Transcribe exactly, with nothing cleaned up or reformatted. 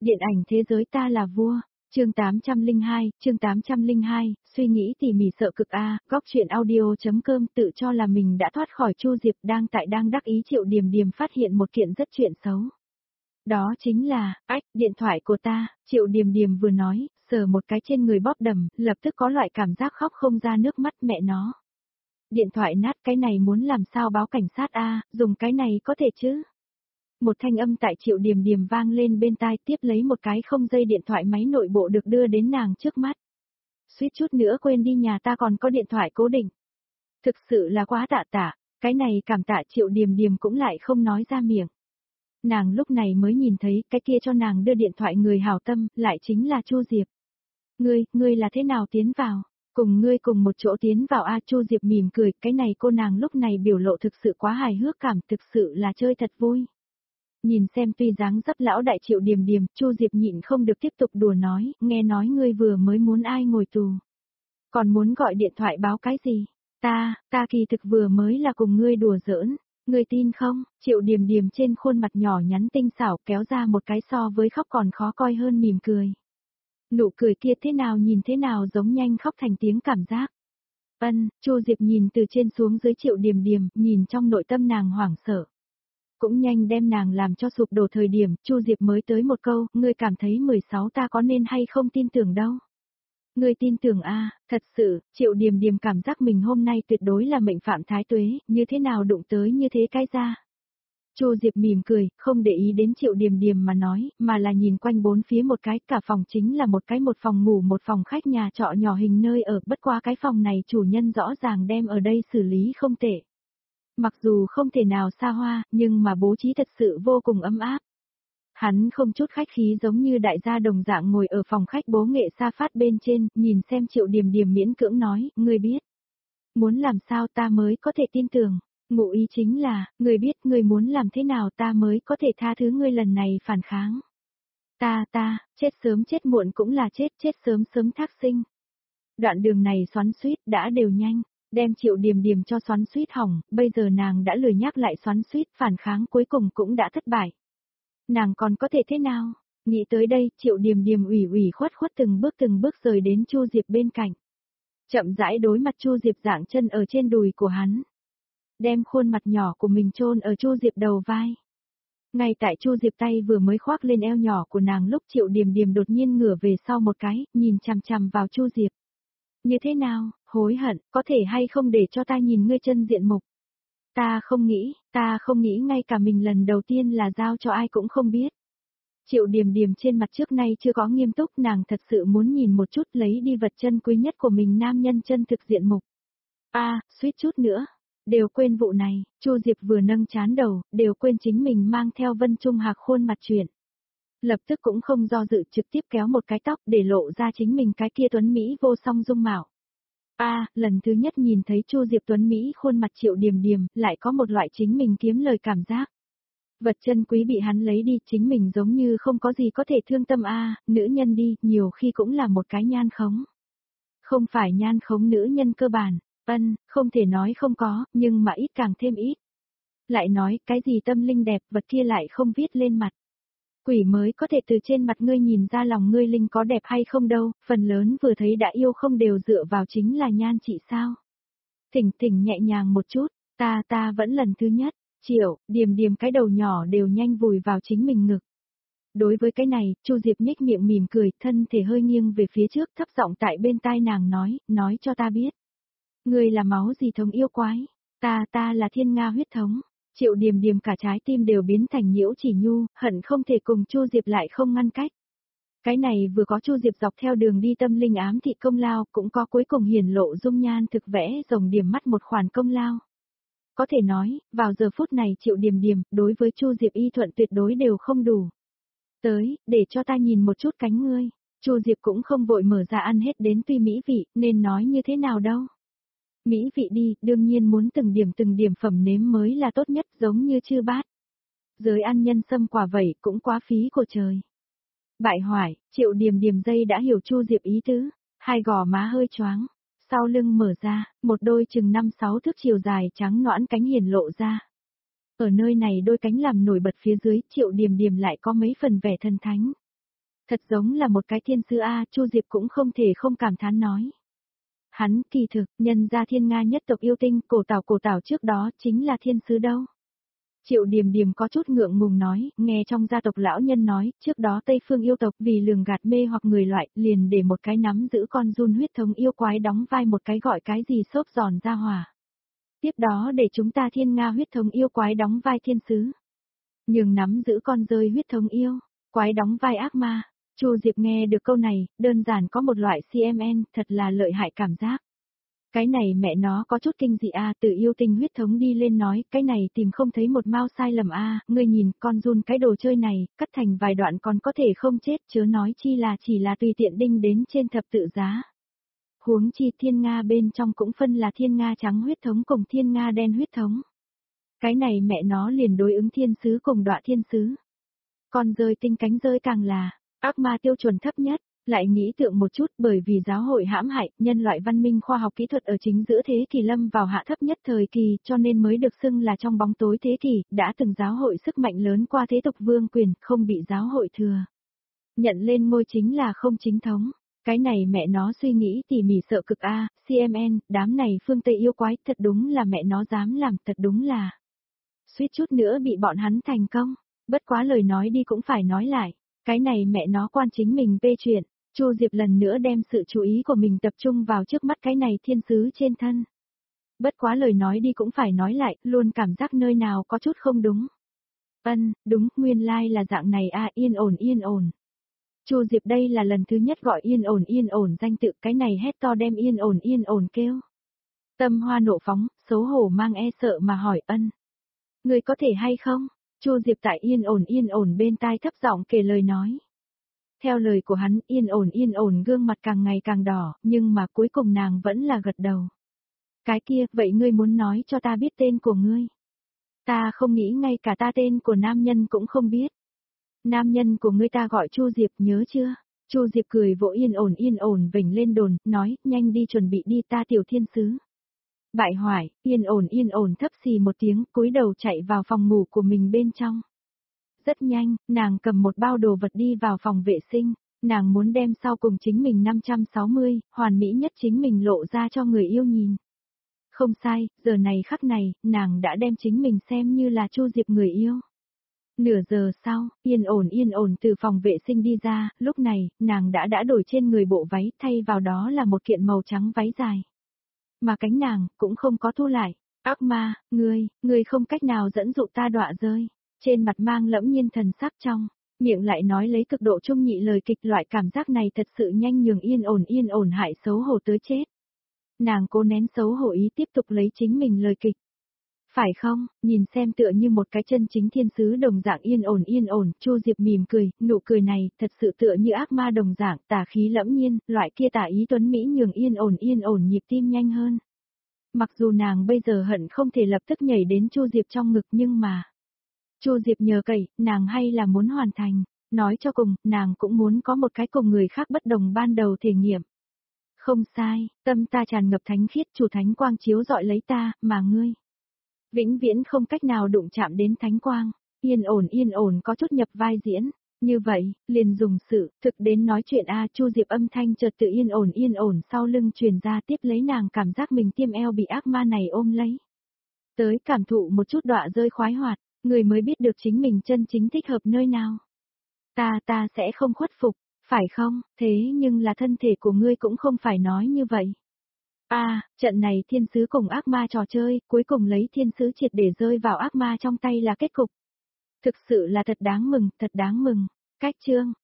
Điện ảnh thế giới ta là vua. Chương tám trăm lẻ hai, chương tám trăm lẻ hai, suy nghĩ tỉ mỉ sợ cực a, góc truyện audio.com tự cho là mình đã thoát khỏi Chu Diệp đang tại đang đắc ý Triệu Điềm Điềm phát hiện một kiện rất chuyện xấu. Đó chính là, ách, điện thoại của ta, Triệu Điềm Điềm vừa nói, sờ một cái trên người bóp đầm, lập tức có loại cảm giác khóc không ra nước mắt mẹ nó. Điện thoại nát, cái này muốn làm sao báo cảnh sát a, dùng cái này có thể chứ? Một thanh âm tại Triệu Điềm Điềm vang lên bên tai, tiếp lấy một cái không dây điện thoại máy nội bộ được đưa đến nàng trước mắt. Suýt chút nữa quên đi, nhà ta còn có điện thoại cố định. Thực sự là quá tạ tạ, cái này cảm tạ Triệu Điềm Điềm cũng lại không nói ra miệng. Nàng lúc này mới nhìn thấy cái kia cho nàng đưa điện thoại người hảo tâm, lại chính là Chu Diệp. Ngươi, ngươi là thế nào tiến vào? Cùng ngươi cùng một chỗ tiến vào a. Chu Diệp mỉm cười, cái này cô nàng lúc này biểu lộ thực sự quá hài hước cảm, thực sự là chơi thật vui. Nhìn xem tuy dáng dấp lão đại Triệu Điềm Điềm, Chu Diệp nhịn không được tiếp tục đùa nói, nghe nói ngươi vừa mới muốn ai ngồi tù. Còn muốn gọi điện thoại báo cái gì? Ta, ta kỳ thực vừa mới là cùng ngươi đùa giỡn, ngươi tin không? Triệu Điềm Điềm trên khuôn mặt nhỏ nhắn tinh xảo kéo ra một cái so với khóc còn khó coi hơn mỉm cười. Nụ cười kia thế nào nhìn thế nào giống nhanh khóc thành tiếng cảm giác. Ân, Chu Diệp nhìn từ trên xuống dưới Triệu Điềm Điềm, nhìn trong nội tâm nàng hoảng sợ. Cũng nhanh đem nàng làm cho sụp đổ thời điểm, Chu Diệp mới tới một câu, ngươi cảm thấy mười sáu ta có nên hay không tin tưởng đâu. Ngươi tin tưởng a, thật sự, Triệu Điềm Điềm cảm giác mình hôm nay tuyệt đối là mệnh phạm thái tuế, như thế nào đụng tới như thế cái ra. Chu Diệp mỉm cười, không để ý đến Triệu Điềm Điềm mà nói, mà là nhìn quanh bốn phía một cái, cả phòng chính là một cái một phòng ngủ một phòng khách nhà trọ nhỏ hình nơi ở, bất quá cái phòng này chủ nhân rõ ràng đem ở đây xử lý không tệ. Mặc dù không thể nào xa hoa, nhưng mà bố trí thật sự vô cùng ấm áp. Hắn không chút khách khí giống như đại gia đồng dạng ngồi ở phòng khách bố nghệ sa phát bên trên, nhìn xem Triệu Điềm Điềm miễn cưỡng nói, ngươi biết. Muốn làm sao ta mới có thể tin tưởng, ngụ ý chính là, ngươi biết ngươi muốn làm thế nào ta mới có thể tha thứ ngươi lần này phản kháng. Ta ta, chết sớm chết muộn cũng là chết, chết sớm sớm thác sinh. Đoạn đường này xoắn xuýt đã đều nhanh. Đem Triệu Điềm Điềm cho xoắn xuýt hỏng, bây giờ nàng đã lười nhắc lại xoắn xuýt, phản kháng cuối cùng cũng đã thất bại. Nàng còn có thể thế nào? Nghĩ tới đây, Triệu Điềm Điềm ủy ủy khuất khuất từng bước từng bước rời đến Chu Diệp bên cạnh. Chậm rãi đối mặt Chu Diệp dạng chân ở trên đùi của hắn. Đem khuôn mặt nhỏ của mình chôn ở Chu Diệp đầu vai. Ngay tại Chu Diệp tay vừa mới khoác lên eo nhỏ của nàng lúc Triệu Điềm Điềm đột nhiên ngửa về sau một cái, nhìn chằm chằm vào Chu Diệp. Như thế nào, hối hận, có thể hay không để cho ta nhìn ngươi chân diện mục? Ta không nghĩ, ta không nghĩ ngay cả mình lần đầu tiên là giao cho ai cũng không biết. Triệu Điềm Điềm trên mặt trước nay chưa có nghiêm túc, nàng thật sự muốn nhìn một chút lấy đi vật chân quý nhất của mình nam nhân chân thực diện mục. A, à, suýt chút nữa, đều quên vụ này, Chu Diệp vừa nâng trán đầu, đều quên chính mình mang theo Vân Trung Hạc khuôn mặt chuyện. Lập tức cũng không do dự trực tiếp kéo một cái tóc để lộ ra chính mình cái kia tuấn Mỹ vô song dung mạo. A, à, lần thứ nhất nhìn thấy Chu Diệp tuấn Mỹ khuôn mặt Triệu Điềm Điềm, lại có một loại chính mình kiếm lời cảm giác. Vật chân quý bị hắn lấy đi, chính mình giống như không có gì có thể thương tâm a, à, nữ nhân đi, nhiều khi cũng là một cái nhan khống. Không phải nhan khống nữ nhân cơ bản, ân, không thể nói không có, nhưng mà ít càng thêm ít. Lại nói, cái gì tâm linh đẹp, vật kia lại không viết lên mặt. Quỷ mới có thể từ trên mặt ngươi nhìn ra lòng ngươi linh có đẹp hay không đâu, phần lớn vừa thấy đã yêu không đều dựa vào chính là nhan trị sao. Thỉnh thỉnh nhẹ nhàng một chút, ta ta vẫn lần thứ nhất, Triệu, Điềm Điềm cái đầu nhỏ đều nhanh vùi vào chính mình ngực. Đối với cái này, Chu Diệp nhếch miệng mỉm cười, thân thể hơi nghiêng về phía trước thấp giọng tại bên tai nàng nói, nói cho ta biết. Ngươi là máu gì thống yêu quái, ta ta là thiên nga huyết thống. Triệu Điềm Điềm cả trái tim đều biến thành nhiễu chỉ nhu, hận không thể cùng Chu Diệp lại không ngăn cách. Cái này vừa có Chu Diệp dọc theo đường đi tâm linh ám thị công lao, cũng có cuối cùng hiển lộ dung nhan thực vẽ rồng điểm mắt một khoản công lao. Có thể nói, vào giờ phút này Triệu Điềm Điềm, đối với Chu Diệp y thuận tuyệt đối đều không đủ. Tới, để cho ta nhìn một chút cánh ngươi. Chu Diệp cũng không vội mở ra ăn hết đến tuy mỹ vị, nên nói như thế nào đâu. Mỹ vị đi, đương nhiên muốn từng điểm từng điểm phẩm nếm mới là tốt nhất, giống như chư bát. Giới ăn nhân sâm quả vậy cũng quá phí của trời. Bại hoại, Triệu Điềm Điềm dây đã hiểu Chu Diệp ý tứ, hai gò má hơi choáng, sau lưng mở ra, một đôi chừng năm sáu thước chiều dài trắng nõn cánh hiển lộ ra. Ở nơi này đôi cánh làm nổi bật phía dưới, Triệu Điềm Điềm lại có mấy phần vẻ thần thánh. Thật giống là một cái thiên sứ a, Chu Diệp cũng không thể không cảm thán nói. Hắn kỳ thực, nhân gia thiên Nga nhất tộc yêu tinh, cổ tảo cổ tảo trước đó chính là thiên sứ đâu. Triệu Điềm Điềm có chút ngượng ngùng nói, nghe trong gia tộc lão nhân nói, trước đó Tây Phương yêu tộc vì lường gạt mê hoặc người loại, liền để một cái nắm giữ con giun huyết thống yêu quái đóng vai một cái gọi cái gì xốp giòn ra hỏa. Tiếp đó để chúng ta thiên Nga huyết thống yêu quái đóng vai thiên sứ. Nhưng nắm giữ con rơi huyết thống yêu, quái đóng vai ác ma. Chu Diệp nghe được câu này, đơn giản có một loại xê em en, thật là lợi hại cảm giác. Cái này mẹ nó có chút kinh dị a, từ yêu tinh huyết thống đi lên nói, cái này tìm không thấy một mao sai lầm a, ngươi nhìn, con run cái đồ chơi này, cắt thành vài đoạn còn có thể không chết, chớ nói chi là chỉ là tùy tiện đinh đến trên thập tự giá. Huống chi thiên Nga bên trong cũng phân là thiên Nga trắng huyết thống cùng thiên Nga đen huyết thống. Cái này mẹ nó liền đối ứng thiên sứ cùng đọa thiên sứ. Con rơi tinh cánh rơi càng là ác ma tiêu chuẩn thấp nhất, lại nghĩ tượng một chút bởi vì giáo hội hãm hại, nhân loại văn minh khoa học kỹ thuật ở chính giữa thế kỷ lâm vào hạ thấp nhất thời kỳ cho nên mới được xưng là trong bóng tối thế kỷ, đã từng giáo hội sức mạnh lớn qua thế tục vương quyền, không bị giáo hội thừa. Nhận lên ngôi chính là không chính thống. Cái này mẹ nó suy nghĩ tỉ mỉ sợ cực a, xê em en, đám này phương Tây yêu quái, thật đúng là mẹ nó dám làm, thật đúng là. Suýt chút nữa bị bọn hắn thành công, bất quá lời nói đi cũng phải nói lại, cái này mẹ nó quan chính mình bê chuyện, Chu Diệp lần nữa đem sự chú ý của mình tập trung vào trước mắt cái này thiên sứ trên thân. Bất quá lời nói đi cũng phải nói lại, luôn cảm giác nơi nào có chút không đúng. Ân, đúng, nguyên lai like là dạng này a, yên ổn yên ổn. Chu Diệp đây là lần thứ nhất gọi yên ổn yên ổn danh tự, cái này hét to đem yên ổn yên ổn kêu. Tâm hoa nộ phóng, xấu hổ mang e sợ mà hỏi Ân. Người có thể hay không? Chu Diệp tại yên ổn yên ổn bên tai thấp giọng kể lời nói. Theo lời của hắn, yên ổn yên ổn gương mặt càng ngày càng đỏ, nhưng mà cuối cùng nàng vẫn là gật đầu. Cái kia, vậy ngươi muốn nói cho ta biết tên của ngươi? Ta không nghĩ ngay cả ta tên của nam nhân cũng không biết. Nam nhân của ngươi ta gọi Chu Diệp, nhớ chưa? Chu Diệp cười vỗ yên ổn yên ổn vểnh lên đồn, nói, nhanh đi chuẩn bị đi ta tiểu thiên sứ. Bại hoại, yên ổn yên ổn thấp xì một tiếng, cúi đầu chạy vào phòng ngủ của mình bên trong. Rất nhanh, nàng cầm một bao đồ vật đi vào phòng vệ sinh, nàng muốn đem sau cùng chính mình năm trăm sáu mươi, hoàn mỹ nhất chính mình lộ ra cho người yêu nhìn. Không sai, giờ này khắc này, nàng đã đem chính mình xem như là Chu Diệp người yêu. Nửa giờ sau, yên ổn yên ổn từ phòng vệ sinh đi ra, lúc này, nàng đã đã đổi trên người bộ váy, thay vào đó là một kiện màu trắng váy dài. Mà cánh nàng, cũng không có thu lại. Ác ma, ngươi, ngươi không cách nào dẫn dụ ta đọa rơi. Trên mặt mang lẫm nhiên thần sắc trong, miệng lại nói lấy cực độ trung nhị lời kịch, loại cảm giác này thật sự nhanh nhường yên ổn yên ổn hại xấu hổ tới chết. Nàng cố nén xấu hổ ý tiếp tục lấy chính mình lời kịch. Phải không, nhìn xem tựa như một cái chân chính thiên sứ đồng dạng yên ổn yên ổn, Chu Diệp mỉm cười, nụ cười này, thật sự tựa như ác ma đồng dạng, tà khí lẫm nhiên, loại kia tà ý tuấn Mỹ nhường yên ổn yên ổn nhịp tim nhanh hơn. Mặc dù nàng bây giờ hận không thể lập tức nhảy đến Chu Diệp trong ngực nhưng mà... Chu Diệp nhờ cậy, nàng hay là muốn hoàn thành, nói cho cùng, nàng cũng muốn có một cái cùng người khác bất đồng ban đầu thể nghiệm. Không sai, tâm ta tràn ngập thánh khiết, chủ thánh quang chiếu dọi lấy ta, mà ngươi. Vĩnh viễn không cách nào đụng chạm đến thánh quang, yên ổn yên ổn có chút nhập vai diễn, như vậy, liền dùng sự, thực đến nói chuyện a Chu Diệp âm thanh chợt tự yên ổn yên ổn sau lưng truyền ra tiếp lấy nàng cảm giác mình tiêm eo bị ác ma này ôm lấy. Tới cảm thụ một chút đọa rơi khoái hoạt, người mới biết được chính mình chân chính thích hợp nơi nào. Ta ta sẽ không khuất phục, phải không, thế nhưng là thân thể của ngươi cũng không phải nói như vậy. À, trận này thiên sứ cùng ác ma trò chơi, cuối cùng lấy thiên sứ triệt để rơi vào ác ma trong tay là kết cục. Thực sự là thật đáng mừng, thật đáng mừng. Cách chương.